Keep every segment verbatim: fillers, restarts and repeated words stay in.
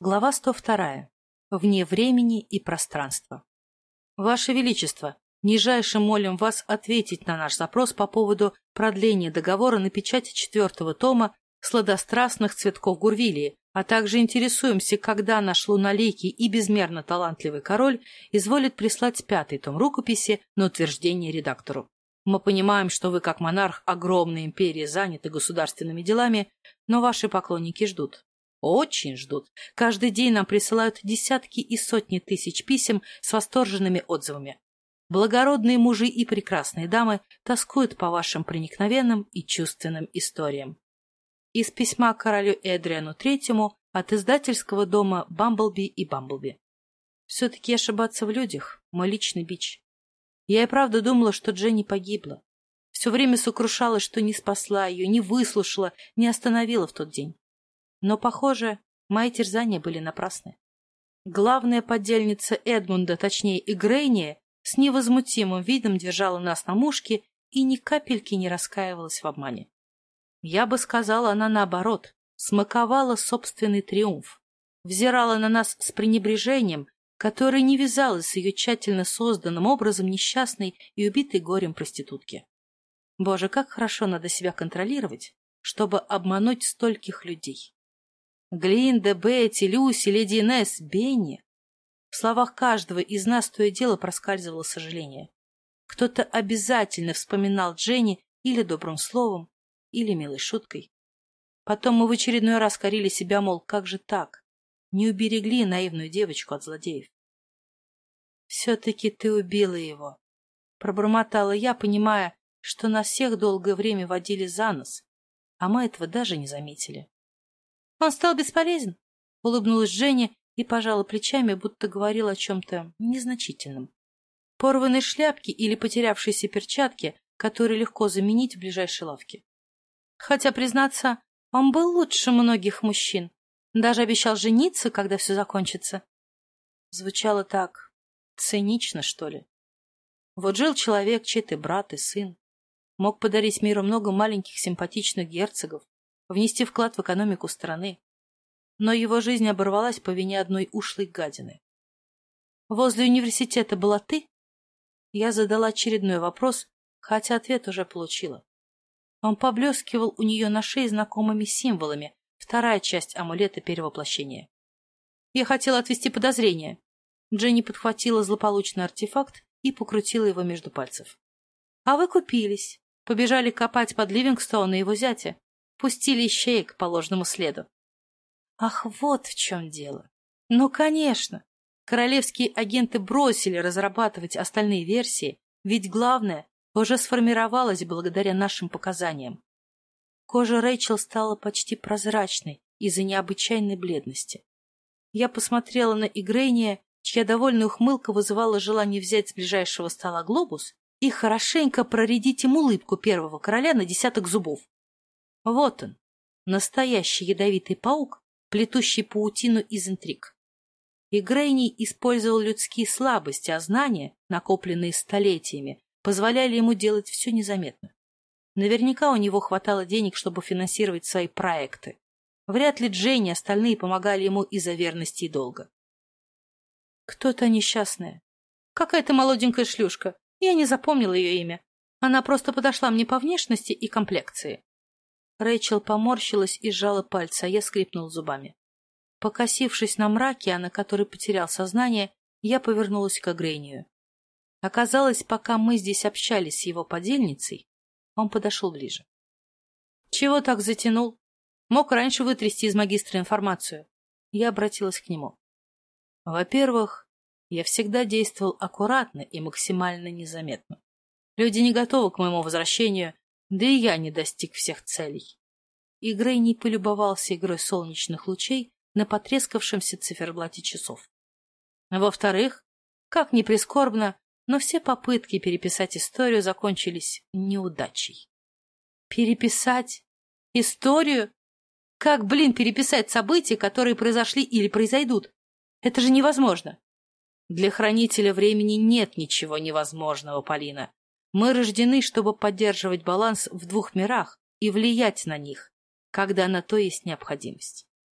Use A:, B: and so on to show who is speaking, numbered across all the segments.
A: Глава сто вторая. Вне времени и пространства. Ваше Величество, нижайше молим вас ответить на наш запрос по поводу продления договора на печати четвертого тома «Сладострастных цветков Гурвилии», а также интересуемся, когда наш луналикий и безмерно талантливый король изволит прислать пятый том рукописи на утверждение редактору. Мы понимаем, что вы, как монарх огромной империи, заняты государственными делами, но ваши поклонники ждут. Очень ждут. Каждый день нам присылают десятки и сотни тысяч писем с восторженными отзывами. Благородные мужи и прекрасные дамы тоскуют по вашим проникновенным и чувственным историям. Из письма королю Эдриану Третьему от издательского дома «Бамблби и Бамблби». Все-таки ошибаться в людях – мой личный бич. Я и правда думала, что Дженни погибла. Все время сокрушалась, что не спасла ее, не выслушала, не остановила в тот день. Но, похоже, мои терзания были напрасны. Главная подельница Эдмунда, точнее Игрейния, с невозмутимым видом держала нас на мушке и ни капельки не раскаивалась в обмане. Я бы сказала, она наоборот, смаковала собственный триумф, взирала на нас с пренебрежением, которое не вязалось с ее тщательно созданным образом несчастной и убитой горем проститутки. Боже, как хорошо надо себя контролировать, чтобы обмануть стольких людей. Глинда, Бетти, Люси, леди Инесс, Бенни. В словах каждого из нас то и дело проскальзывало сожаление. Кто-то обязательно вспоминал Дженни или добрым словом, или милой шуткой. Потом мы в очередной раз корили себя, мол, как же так? Не уберегли наивную девочку от злодеев. «Все-таки ты убила его», — пробормотала я, понимая, что нас всех долгое время водили за нос, а мы этого даже не заметили. «Он стал бесполезен», — улыбнулась Женя и пожала плечами, будто говорила о чем-то незначительном. Порванной шляпки или потерявшейся перчатки, которые легко заменить в ближайшей лавке. Хотя, признаться, он был лучше многих мужчин. Даже обещал жениться, когда все закончится. Звучало так цинично, что ли. Вот жил человек, чей ты брат и сын. Мог подарить миру много маленьких симпатичных герцогов, внести вклад в экономику страны. Но его жизнь оборвалась по вине одной ушлой гадины. «Возле университета была ты?» Я задала очередной вопрос, хотя ответ уже получила. Он поблескивал у нее на шее знакомыми символами, вторая часть амулета перевоплощения. Я хотела отвести подозрение. Дженни подхватила злополучный артефакт и покрутила его между пальцев. А вы купились, побежали копать под Ливингстоуна и его зятя, пустили ищеек по ложному следу. Ах, вот в чем дело. Ну, конечно. Королевские агенты бросили разрабатывать остальные версии, ведь главное уже сформировалось благодаря нашим показаниям. Кожа Рэйчел стала почти прозрачной из-за необычайной бледности. Я посмотрела на Игрейния, чья довольная ухмылка вызывала желание взять с ближайшего стола глобус и хорошенько проредить им улыбку первого короля на десяток зубов. Вот он, настоящий ядовитый паук, плетущий паутину из интриг. Игрейний использовал людские слабости, а знания, накопленные столетиями, позволяли ему делать все незаметно. Наверняка у него хватало денег, чтобы финансировать свои проекты. Вряд ли Дженни и остальные помогали ему из-за верности и долга. Кто-то несчастная. Какая-то молоденькая шлюшка. Я не запомнила ее имя. Она просто подошла мне по внешности и комплекции. Рэйчел поморщилась и сжала пальцы, а я скрипнула зубами. Покосившись на мраке, на который потерял сознание, я повернулась к Игрейнию. Оказалось, пока мы здесь общались с его подельницей, он подошел ближе. «Чего так затянул? Мог раньше вытрясти из магистра информацию». Я обратилась к нему. «Во-первых, я всегда действовал аккуратно и максимально незаметно. Люди не готовы к моему возвращению, да и я не достиг всех целей». И Грей не полюбовался игрой солнечных лучей на потрескавшемся циферблате часов. «Во-вторых, как ни прискорбно, но все попытки переписать историю закончились неудачей». «Переписать? Историю? Как, блин, переписать события, которые произошли или произойдут? Это же невозможно!» «Для хранителя времени нет ничего невозможного, Полина. Мы рождены, чтобы поддерживать баланс в двух мирах и влиять на них, когда на то есть необходимость.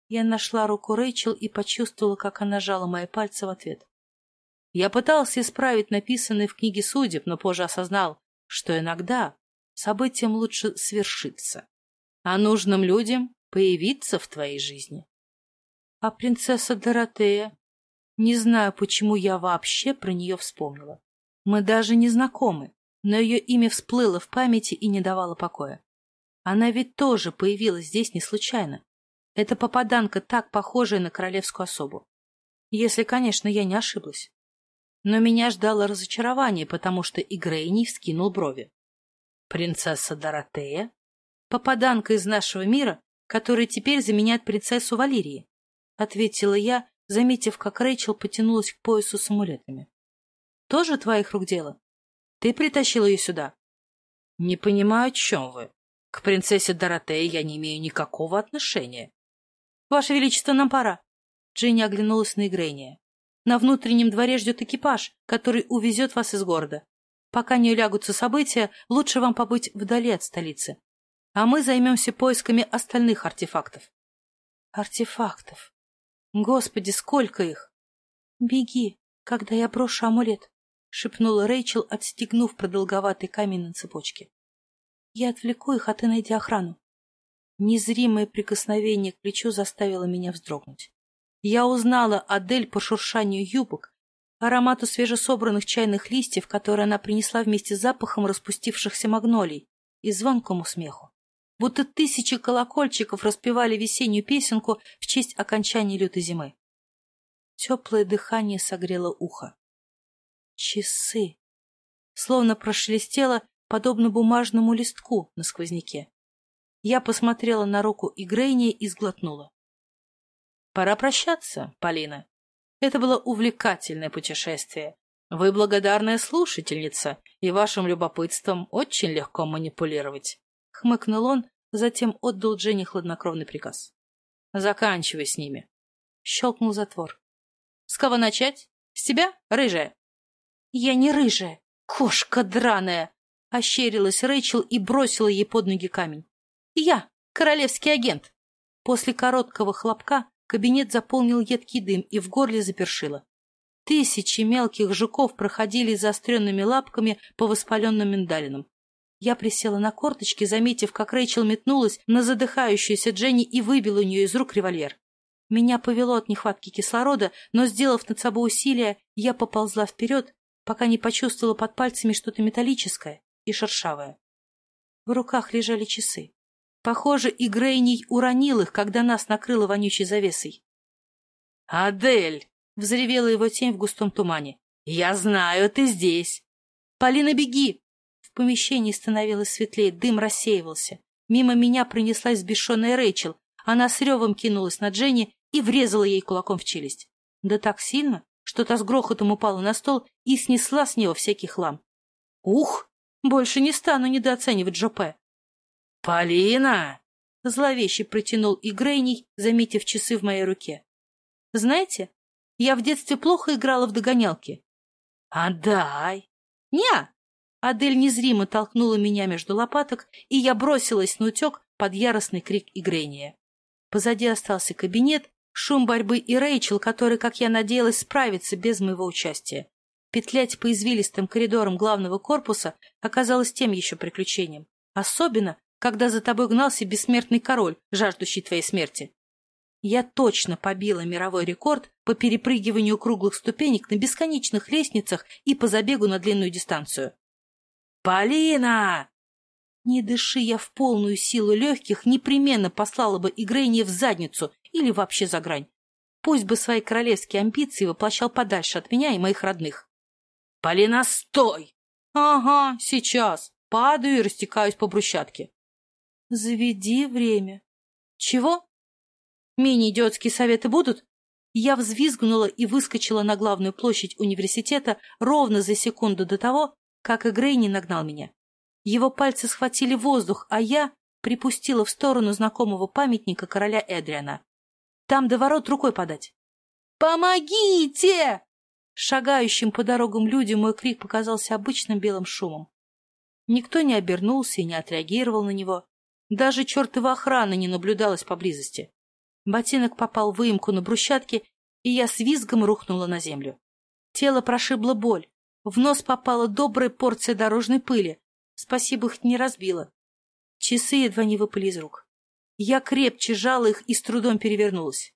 A: Я нашла руку Рэйчел и почувствовала, как она жала мои пальцы в ответ. Я пытался исправить написанное в книге судеб, но позже осознал, что иногда событиям лучше свершиться, а нужным людям появиться в твоей жизни. А принцесса Доротея? Не знаю, почему я вообще про нее вспомнила. Мы даже не знакомы, но ее имя всплыло в памяти и не давало покоя. Она ведь тоже появилась здесь не случайно. Это попаданка, так похожая на королевскую особу. Если, конечно, я не ошиблась. Но меня ждало разочарование, потому что Игрейний вскинул брови. Принцесса Доротея? Попаданка из нашего мира, которая теперь заменяет принцессу Валерии, ответила я, заметив, как Рэйчел потянулась к поясу с амулетами. Тоже твоих рук дело? Ты притащил ее сюда? Не понимаю, о чем вы. К принцессе Доротее я не имею никакого отношения. Ваше Величество, нам пора. Джинни оглянулась на Игрейния. На внутреннем дворе ждет экипаж, который увезет вас из города. Пока не улягутся события, лучше вам побыть вдали от столицы. А мы займемся поисками остальных артефактов. Артефактов? Господи, сколько их! Беги, когда я брошу амулет, — шепнула Рэйчел, отстегнув продолговатый камень на цепочке. Я отвлеку их, а ты найди охрану. Незримое прикосновение к плечу заставило меня вздрогнуть. Я узнала Адель по шуршанию юбок, аромату свежесобранных чайных листьев, которые она принесла вместе с запахом распустившихся магнолий, и звонкому смеху. Будто тысячи колокольчиков распевали весеннюю песенку в честь окончания лютой зимы. Теплое дыхание согрело ухо. Часы. Словно прошелестело, подобно бумажному листку на сквозняке. Я посмотрела на руку Игрейния и сглотнула. Пора прощаться, Полина. Это было увлекательное путешествие. Вы благодарная слушательница, и вашим любопытством очень легко манипулировать. Хмыкнул он, затем отдал Дженни хладнокровный приказ. Заканчивай с ними. Щелкнул затвор. С кого начать? С тебя, рыжая? Я не рыжая, кошка драная. Ощерилась Рэйчел и бросила ей под ноги камень. Я, королевский агент. После короткого хлопка кабинет заполнил едкий дым и в горле запершило. Тысячи мелких жуков проходили заостренными лапками по воспаленным миндалинам. Я присела на корточки, заметив, как Рэйчел метнулась на задыхающуюся Дженни и выбила у нее из рук револьвер. Меня повело от нехватки кислорода, но, сделав над собой усилие, я поползла вперед, пока не почувствовала под пальцами что-то металлическое и шершавое. В руках лежали часы. Похоже, Игрейний уронил их, когда нас накрыло вонючей завесой. «Адель!» — взревела его тень в густом тумане. «Я знаю, ты здесь!» «Полина, беги!» В помещении становилось светлее, дым рассеивался. Мимо меня пронеслась взбешенная Рэйчел. Она с ревом кинулась на Дженни и врезала ей кулаком в челюсть. Да так сильно, что та с грохотом упала на стол и снесла с него всякий хлам. «Ух! Больше не стану недооценивать Джопе!» «Полина!» — зловеще протянул Игрейний, заметив часы в моей руке. «Знаете, я в детстве плохо играла в догонялки». «Отдай!» «Не!» Адель незримо толкнула меня между лопаток, и я бросилась на утек под яростный крик Игрейния. Позади остался кабинет, шум борьбы и Рэйчел, который, как я надеялась, справится без моего участия. Петлять по извилистым коридорам главного корпуса оказалось тем еще приключением. Особенно, когда за тобой гнался бессмертный король, жаждущий твоей смерти. Я точно побила мировой рекорд по перепрыгиванию круглых ступенек на бесконечных лестницах и по забегу на длинную дистанцию. «Полина!» Не дыши я в полную силу легких, непременно послала бы Игрейния в задницу или вообще за грань. Пусть бы свои королевские амбиции воплощал подальше от меня и моих родных. «Полина, стой!» «Ага, сейчас. Падаю и растекаюсь по брусчатке». «Заведи время». «Чего? Мини-идиотские советы будут?» Я взвизгнула и выскочила на главную площадь университета ровно за секунду до того, как Игрейний нагнал меня. Его пальцы схватили воздух, а я припустила в сторону знакомого памятника короля Эдриана. Там до ворот рукой подать. «Помогите!» Шагающим по дорогам людям мой крик показался обычным белым шумом. Никто не обернулся и не отреагировал на него. Даже чертова охрана не наблюдалась поблизости. Ботинок попал в выемку на брусчатке, и я с визгом рухнула на землю. Тело прошибло боль. В нос попала добрая порция дорожной пыли. Спасибо, их не разбило. Часы едва не выпали из рук. Я крепче сжала их и с трудом перевернулась.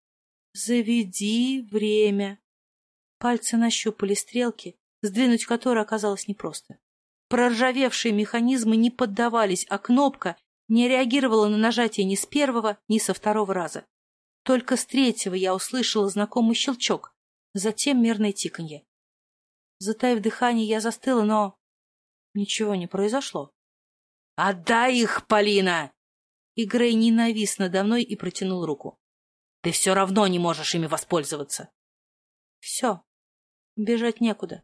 A: «Заведи время». Пальцы нащупали стрелки, сдвинуть которые оказалось непросто. Проржавевшие механизмы не поддавались, а кнопка не реагировала на нажатие ни с первого, ни со второго раза. Только с третьего я услышала знакомый щелчок, затем мерное тиканье. Затаив дыхание, я застыла, но ничего не произошло. «Отдай их, Полина!» И Грей ненавис надо мной и протянул руку. «Ты все равно не можешь ими воспользоваться!» Все, бежать некуда.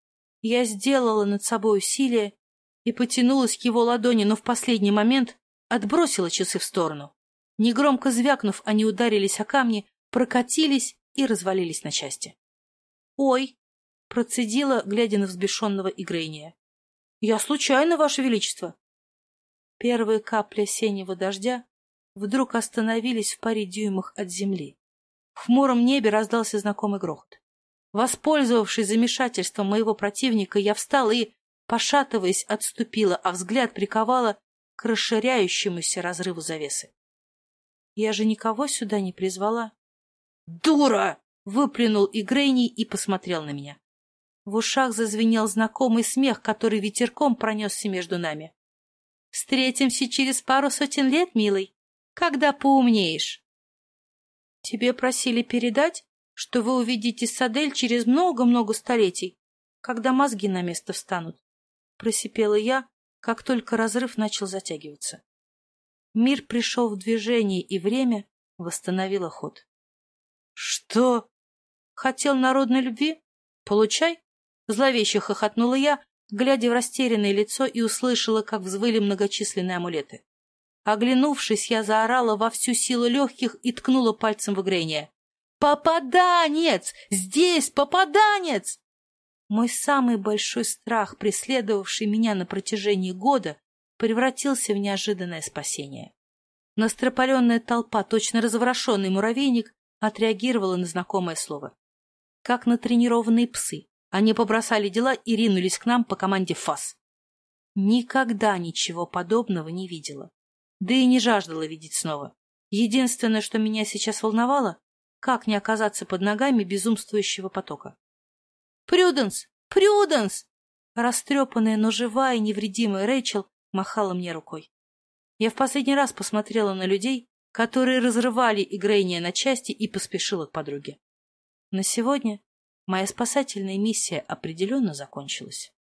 A: Я сделала над собой усилие и потянулась к его ладони, но в последний момент отбросила часы в сторону. Негромко звякнув, они ударились о камни, прокатились и развалились на части. «Ой!» — процедила, глядя на взбешенного Игрейния. «Я случайно, Ваше Величество!» Первые капли осеннего дождя вдруг остановились в паре дюймах от земли. В хмуром небе раздался знакомый грохот. Воспользовавшись замешательством моего противника, я встала и, пошатываясь, отступила, а взгляд приковала к расширяющемуся разрыву завесы. Я же никого сюда не призвала. «Дура!» — выплюнул Игрейний и посмотрел на меня. В ушах зазвенел знакомый смех, который ветерком пронесся между нами. «Встретимся через пару сотен лет, милый, когда поумнеешь». «Тебе просили передать, что вы увидите Садель через много-много столетий, когда мозги на место встанут», — просипела я, как только разрыв начал затягиваться. Мир пришел в движение, и время восстановило ход. «Что? Хотел народной любви? Получай!» — зловеще хохотнула я, глядя в растерянное лицо, и услышала, как взвыли многочисленные амулеты. Оглянувшись, я заорала во всю силу легких и ткнула пальцем в Игрейния. «Попаданец! Здесь попаданец!» Мой самый большой страх, преследовавший меня на протяжении года, превратился в неожиданное спасение. Настропаленная толпа, точно разворошенный муравейник, отреагировала на знакомое слово. Как натренированные псы, они побросали дела и ринулись к нам по команде ФАС. Никогда ничего подобного не видела. Да и не жаждала видеть снова. Единственное, что меня сейчас волновало, как не оказаться под ногами безумствующего потока. «Прюденс! Прюденс!» Растрепанная, но живая и невредимая Рэйчел махала мне рукой. Я в последний раз посмотрела на людей, которые разрывали Игрейния на части, и поспешила к подруге. На сегодня моя спасательная миссия определенно закончилась.